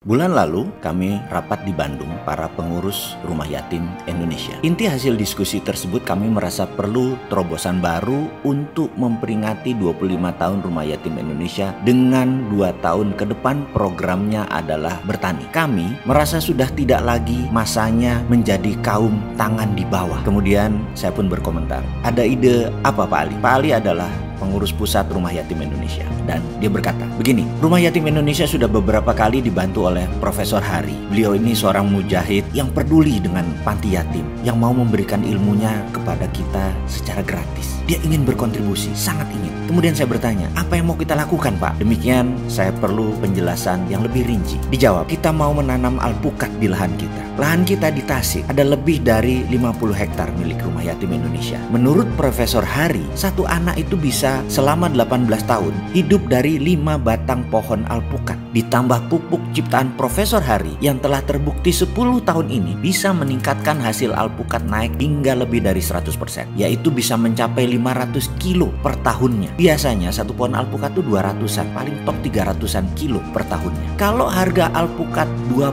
Bulan lalu kami rapat di Bandung para pengurus Rumah Yatim Indonesia. Inti hasil diskusi tersebut kami merasa perlu terobosan baru untuk memperingati 25 tahun Rumah Yatim Indonesia dengan 2 tahun ke depan programnya adalah bertani. Kami merasa sudah tidak lagi masanya menjadi kaum tangan di bawah. Kemudian saya pun berkomentar, ada ide apa Pak Ali? Pak Ali adalah pengurus pusat Rumah Yatim Indonesia, dan dia berkata begini, Rumah Yatim Indonesia sudah beberapa kali dibantu oleh Profesor Hari. Beliau ini seorang mujahid yang peduli dengan panti yatim, yang mau memberikan ilmunya kepada kita secara gratis. Dia ingin berkontribusi, sangat ingin. Kemudian saya bertanya, apa yang mau kita lakukan Pak? Demikian saya perlu penjelasan yang lebih rinci. Dijawab, kita mau menanam alpukat di lahan kita. Lahan kita di Tasik ada lebih dari 50 hektar milik Rumah Yatim Indonesia. Menurut Profesor Hari, satu anak itu bisa selama 18 tahun hidup dari 5 batang pohon alpukat. Ditambah pupuk ciptaan Profesor Hari yang telah terbukti 10 tahun ini bisa meningkatkan hasil alpukat naik hingga lebih dari 100%, yaitu bisa mencapai 500 kilo per tahunnya. Biasanya satu pohon alpukat itu 200-an, paling top 300-an kilo per tahunnya. Kalau harga alpukat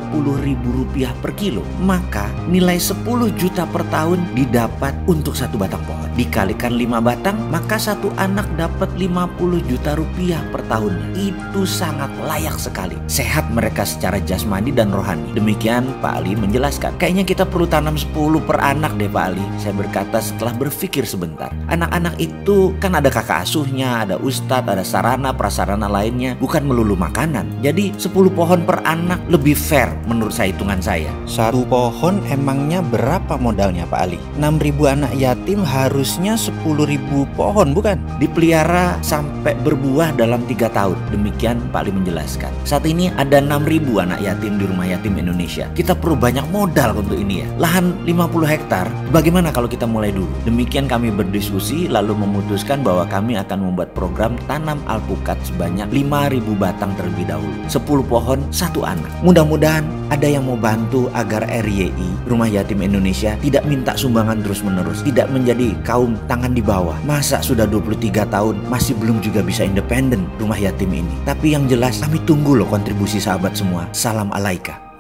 Rp20.000 per kilo, maka nilai 10 juta per tahun didapat untuk satu batang pohon. Dikalikan 5 batang, maka satu anak dapat 50 juta rupiah per tahunnya. Itu sangat layak sekali. Sehat mereka secara jasmani dan rohani. Demikian Pak Ali menjelaskan. Kayaknya kita perlu tanam 10 per anak deh Pak Ali. Saya berkata setelah berpikir sebentar. Anak-anak itu kan ada kakak asuhnya, ada ustadz, ada sarana prasarana lainnya. Bukan melulu makanan. Jadi 10 pohon per anak lebih fair menurut saya, hitungan saya. Satu pohon emangnya berapa modalnya Pak Ali? 6.000 anak yatim harusnya 10.000 pohon bukan? Dipelihara sampai berbuah dalam 3 tahun. Demikian Pak Ali menjelaskan. Saat ini ada 6.000 anak yatim di Rumah Yatim Indonesia. Kita perlu banyak modal untuk ini ya. Lahan 50 hektar, bagaimana kalau kita mulai dulu? Demikian kami berdiskusi lalu memutuskan bahwa kami akan membuat program tanam alpukat sebanyak 5.000 batang terlebih dahulu. 10 pohon, 1 anak. Mudah-mudahan ada yang mau bantu agar RYI, Rumah Yatim Indonesia, tidak minta sumbangan terus-menerus, tidak menjadi kaum tangan di bawah. Masa sudah 23 tahun masih belum juga bisa independen Rumah Yatim ini. Tapi yang jelas kami tunggu loh kontribusi sahabat semua. Salam alaika.